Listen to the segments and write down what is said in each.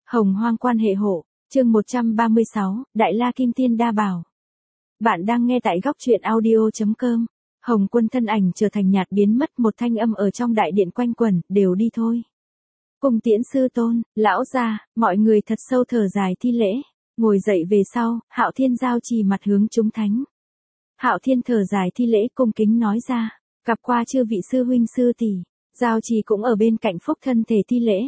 Hồng Hoang quan hệ hộ, chương 136, Đại La Kim Tiên Đa Bảo. Bạn đang nghe tại góc truyện audio.com. Hồng Quân thân ảnh trở thành nhạt biến mất, một thanh âm ở trong đại điện quanh quẩn, đều đi thôi. Cùng tiễn sư tôn, lão gia, mọi người thật sâu thở dài thi lễ, ngồi dậy về sau, Hạo Thiên giao trì mặt hướng chúng thánh. Hạo Thiên thở dài thi lễ cung kính nói ra, gặp qua chư vị sư huynh sư tỷ, giao trì cũng ở bên cạnh phúc thân thể thi lễ.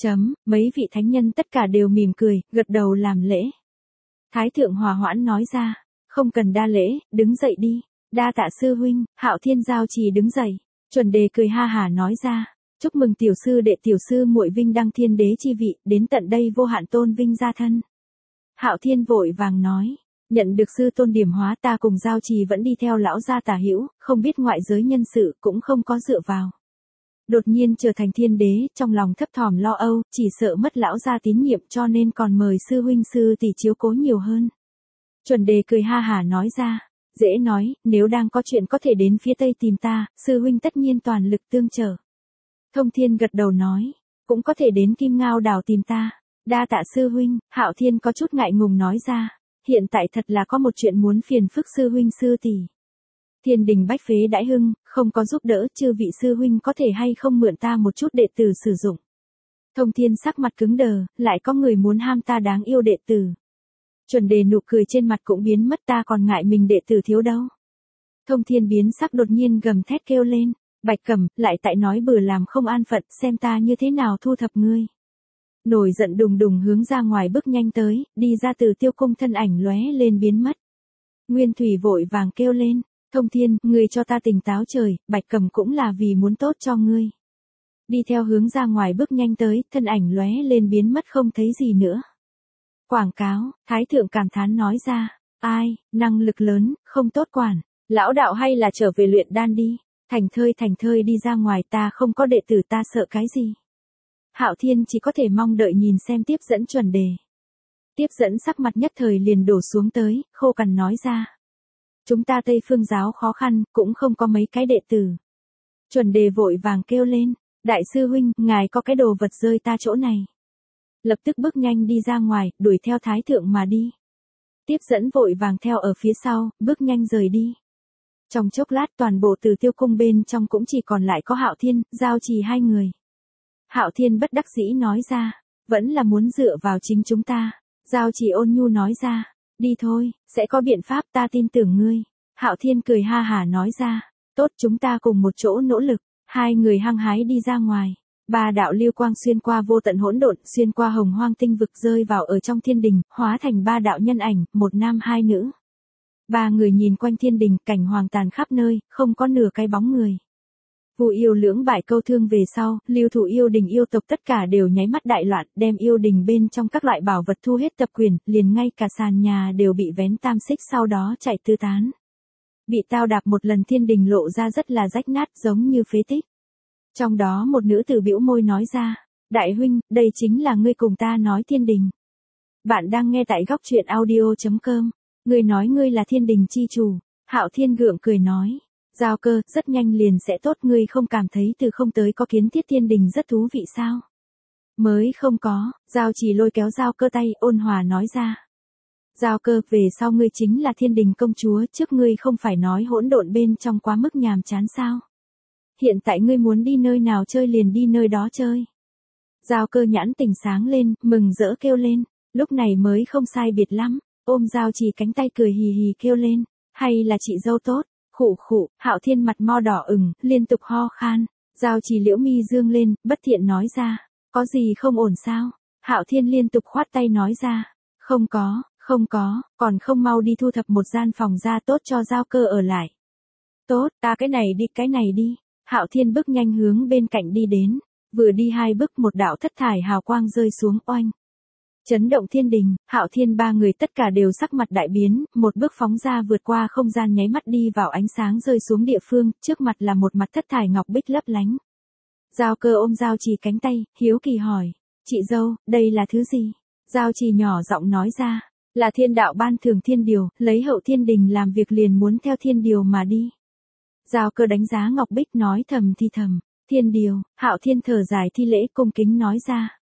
Mấy vị thánh nhân tất cả đều mỉm cười, gật đầu làm lễ. Thái thượng hòa hoãn nói ra, không cần đa lễ, đứng dậy đi. Đa tạ sư huynh. Hạo Thiên giao trì đứng dậy. Chuẩn đề cười ha hả nói ra, chúc mừng tiểu sư đệ tiểu sư muội vinh đăng thiên đế chi vị, đến tận đây vô hạn tôn vinh gia thân. Hạo Thiên vội vàng nói, nhận được sư tôn điểm hóa, ta cùng giao trì vẫn đi theo lão gia tả hữu, không biết ngoại giới nhân sự, cũng không có dựa vào. Đột nhiên trở thành thiên đế, trong lòng thấp thỏm lo âu, chỉ sợ mất lão gia tín nhiệm, cho nên còn mời sư huynh sư tỷ chiếu cố nhiều hơn. Chuẩn đề cười ha hả nói ra, dễ nói, nếu đang có chuyện có thể đến phía tây tìm ta, sư huynh tất nhiên toàn lực tương trợ. Thông Thiên gật đầu nói, cũng có thể đến Kim Ngao đảo tìm ta. Đa tạ sư huynh. Hạo Thiên có chút ngại ngùng nói ra, hiện tại thật là có một chuyện muốn phiền phức sư huynh sư tỷ. Thiên đình bách phế đãi hưng, không có giúp đỡ, chư vị sư huynh có thể hay không mượn ta một chút đệ tử sử dụng. Thông Thiên sắc mặt cứng đờ, lại có người muốn ham ta đáng yêu đệ tử. Chuẩn đề nụ cười trên mặt cũng biến mất, ta còn ngại mình đệ tử thiếu đâu. Thông Thiên biến sắc đột nhiên gầm thét kêu lên, Bạch Cẩm, lại tại nói bừa làm không an phận, xem ta như thế nào thu thập ngươi. Nổi giận đùng đùng hướng ra ngoài bước nhanh tới, đi ra từ tiêu cung thân ảnh lóe lên biến mất. Nguyên Thủy vội vàng kêu lên, Thông Thiên, ngươi cho ta tỉnh táo trời, Bạch Cẩm cũng là vì muốn tốt cho ngươi. Đi theo hướng ra ngoài bước nhanh tới, thân ảnh lóe lên biến mất không thấy gì nữa. Quảng cáo, Thái thượng cảm thán nói ra, ai, năng lực lớn, không tốt quản, lão đạo hay là trở về luyện đan đi, thành thơi đi ra ngoài, ta không có đệ tử ta sợ cái gì. Hạo Thiên chỉ có thể mong đợi nhìn xem tiếp dẫn chuẩn đề. Tiếp dẫn sắc mặt nhất thời liền đổ xuống tới, khô cằn nói ra. Chúng ta Tây Phương giáo khó khăn, cũng không có mấy cái đệ tử. Chuẩn đề vội vàng kêu lên, đại sư huynh, ngài có cái đồ vật rơi ta chỗ này. Lập tức bước nhanh đi ra ngoài, đuổi theo Thái thượng mà đi. Tiếp dẫn vội vàng theo ở phía sau, bước nhanh rời đi. Trong chốc lát toàn bộ từ tiêu cung bên trong cũng chỉ còn lại có Hạo Thiên, giao trì hai người. Hạo Thiên bất đắc dĩ nói ra, vẫn là muốn dựa vào chính chúng ta. Giao trì ôn nhu nói ra, đi thôi, sẽ có biện pháp, ta tin tưởng ngươi. Hạo Thiên cười ha hả nói ra, tốt, chúng ta cùng một chỗ nỗ lực. Hai người hăng hái đi ra ngoài. Ba đạo lưu quang xuyên qua vô tận hỗn độn, xuyên qua hồng hoang tinh vực rơi vào ở trong thiên đình, hóa thành ba đạo nhân ảnh, một nam hai nữ. Ba người nhìn quanh thiên đình, cảnh hoàng tàn khắp nơi, không có nửa cái bóng người. Vu yêu lưỡng bại câu thương về sau, lưu thủ yêu đình yêu tộc tất cả đều nháy mắt đại loạn, đem yêu đình bên trong các loại bảo vật thu hết tập quyền, liền ngay cả sàn nhà đều bị vén tam xích, sau đó chạy tứ tán. Bị tao đạp một lần, thiên đình lộ ra rất là rách nát, giống như phế tích. Trong đó một nữ tử bĩu môi nói ra, đại huynh, đây chính là ngươi cùng ta nói thiên đình. Bạn đang nghe tại góc truyện audio.com. Ngươi nói ngươi là thiên đình chi chủ. Hạo Thiên gượng cười nói, Giao Cơ, rất nhanh liền sẽ tốt, ngươi không cảm thấy từ không tới có kiến thiết thiên đình rất thú vị sao? Mới không có. Giao Trì lôi kéo Giao Cơ tay, ôn hòa nói ra. Giao Cơ, về sau ngươi chính là thiên đình công chúa, trước ngươi không phải nói hỗn độn bên trong quá mức nhàm chán sao? Hiện tại ngươi muốn đi nơi nào chơi liền đi nơi đó chơi. Giao Cơ nhãn tỉnh sáng lên, mừng rỡ kêu lên, lúc này mới không sai biệt lắm, ôm Giao Trì cánh tay cười hì hì kêu lên, hay là chị dâu tốt. Khụ khụ, Hạo Thiên mặt mo đỏ ửng, liên tục ho khan. Giao Trì liễu mi dương lên, bất thiện nói ra, có gì không ổn sao? Hạo Thiên liên tục khoát tay nói ra, không có, còn không mau đi thu thập một gian phòng ra tốt cho Giao Cơ ở lại. Tốt, ta cái này đi. Hạo Thiên bước nhanh hướng bên cạnh đi đến, vừa đi hai bước một đạo thất thải hào quang rơi xuống, oanh. Chấn động thiên đình, Hạo Thiên ba người tất cả đều sắc mặt đại biến, một bước phóng ra vượt qua không gian nháy mắt đi vào ánh sáng rơi xuống địa phương, trước mặt là một mặt thất thải ngọc bích lấp lánh. Giao Cơ ôm Giao Trì cánh tay, hiếu kỳ hỏi, chị dâu, đây là thứ gì? Giao Trì nhỏ giọng nói ra, là thiên đạo ban thưởng thiên điều, lấy hậu thiên đình làm việc liền muốn theo thiên điều mà đi. Giao Cơ đánh giá ngọc bích nói thầm thì thầm, thiên điều. Hạo Thiên thở dài thi lễ cung kính nói ra,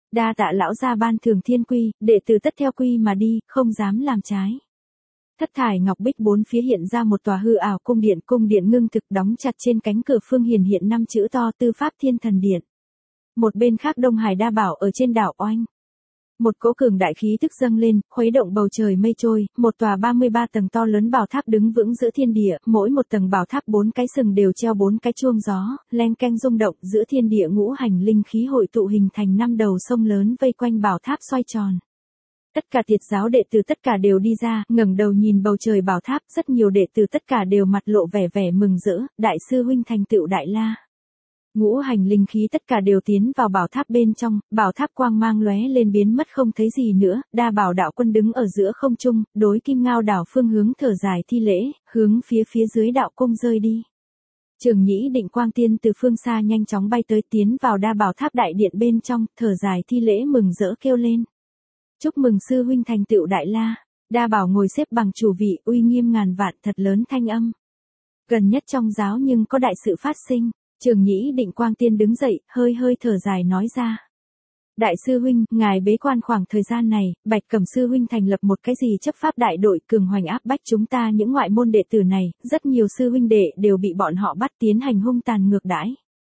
Đa tạ lão gia ban thường thiên quy, đệ tử tất theo quy mà đi, không dám làm trái. Thất thải ngọc bích bốn phía hiện ra một tòa hư ảo cung điện ngưng thực đóng chặt trên cánh cửa phương hiện 5 chữ to Tư Pháp Thiên Thần Điện. Một bên khác Đông Hải Đa Bảo ở trên đảo Oanh. Một cỗ cường đại khí tức dâng lên, khuấy động bầu trời mây trôi, một tòa 33 tầng to lớn bảo tháp đứng vững giữa thiên địa, mỗi một tầng bảo tháp 4 cái sừng đều treo 4 cái chuông gió, len keng rung động, giữa thiên địa ngũ hành linh khí hội tụ hình thành 5 đầu sông lớn vây quanh bảo tháp xoay tròn. Tất cả tiệt giáo đệ tử tất cả đều đi ra, ngẩng đầu nhìn bầu trời bảo tháp, rất nhiều đệ tử tất cả đều mặt lộ vẻ mừng rỡ, đại sư huynh thành tựu đại la. Ngũ hành linh khí tất cả đều tiến vào bảo tháp bên trong, bảo tháp quang mang lóe lên biến mất không thấy gì nữa, Đa Bảo đạo quân đứng ở giữa không trung, đối Kim Ngao đảo phương hướng thở dài thi lễ, hướng phía dưới đạo cung rơi đi. Trường Nhĩ Định Quang Tiên từ phương xa nhanh chóng bay tới tiến vào Đa Bảo tháp đại điện bên trong, thở dài thi lễ mừng rỡ kêu lên. Chúc mừng sư huynh thành tựu đại la. Đa Bảo ngồi xếp bằng chủ vị, uy nghiêm ngàn vạn thật lớn thanh âm. Gần nhất trong giáo nhưng có đại sự phát sinh. Trường Nhĩ Định Quang Tiên đứng dậy, hơi thở dài nói ra. Đại sư huynh, ngài bế quan khoảng thời gian này, Bạch Cẩm sư huynh thành lập một cái gì chấp pháp đại đội cường hoành áp bách chúng ta những ngoại môn đệ tử này, rất nhiều sư huynh đệ đều bị bọn họ bắt tiến hành hung tàn ngược đãi.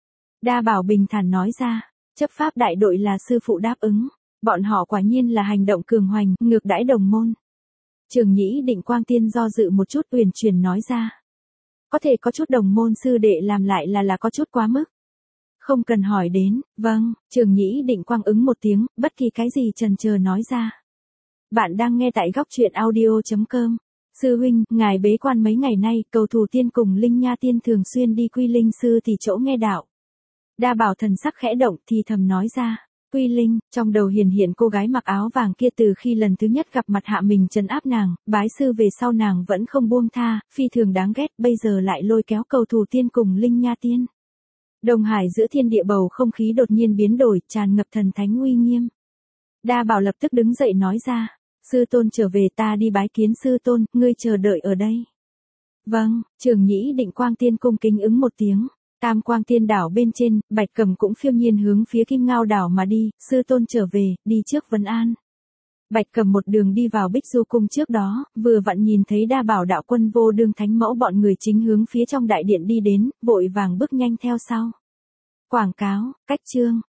Đa Bảo bình thản nói ra, chấp pháp đại đội là sư phụ đáp ứng, bọn họ quả nhiên là hành động cường hoành, ngược đãi đồng môn. Trường Nhĩ Định Quang Tiên do dự một chút uyển chuyển nói ra. Có thể có chút đồng môn sư đệ làm lại là có chút quá mức. Không cần hỏi đến, vâng, Trường Nhĩ Định Quang ứng một tiếng, bất kỳ cái gì chần chờ nói ra. Bạn đang nghe tại góc truyện audio.com. Sư huynh, ngài bế quan mấy ngày nay, Cầu Thủ Tiên cùng Linh Nha Tiên thường xuyên đi Quy Linh sư thì chỗ nghe đạo. Đa Bảo thần sắc khẽ động thì thầm nói ra. Quy Linh, trong đầu hiện cô gái mặc áo vàng kia từ khi lần thứ nhất gặp mặt hạ mình trấn áp nàng, bái sư về sau nàng vẫn không buông tha, phi thường đáng ghét, bây giờ lại lôi kéo Cầu Thủ Tiên cùng Linh Nha Tiên. Đông Hải giữa thiên địa bầu không khí đột nhiên biến đổi, tràn ngập thần thánh uy nghiêm. Đa Bảo lập tức đứng dậy nói ra, sư tôn trở về ta đi bái kiến sư tôn, ngươi chờ đợi ở đây. Vâng, Trường Nhĩ Định Quang Tiên cung kính ứng một tiếng. Tam Quang Tiên đảo bên trên, Bạch Cẩm cũng phiêu nhiên hướng phía Kim Ngao đảo mà đi, sư tôn trở về, đi trước vấn an. Bạch Cẩm một đường đi vào Bích Du cung trước đó, vừa vặn nhìn thấy Đa Bảo đạo quân vô đương thánh mẫu bọn người chính hướng phía trong đại điện đi đến, vội vàng bước nhanh theo sau. Quảng cáo, cách chương.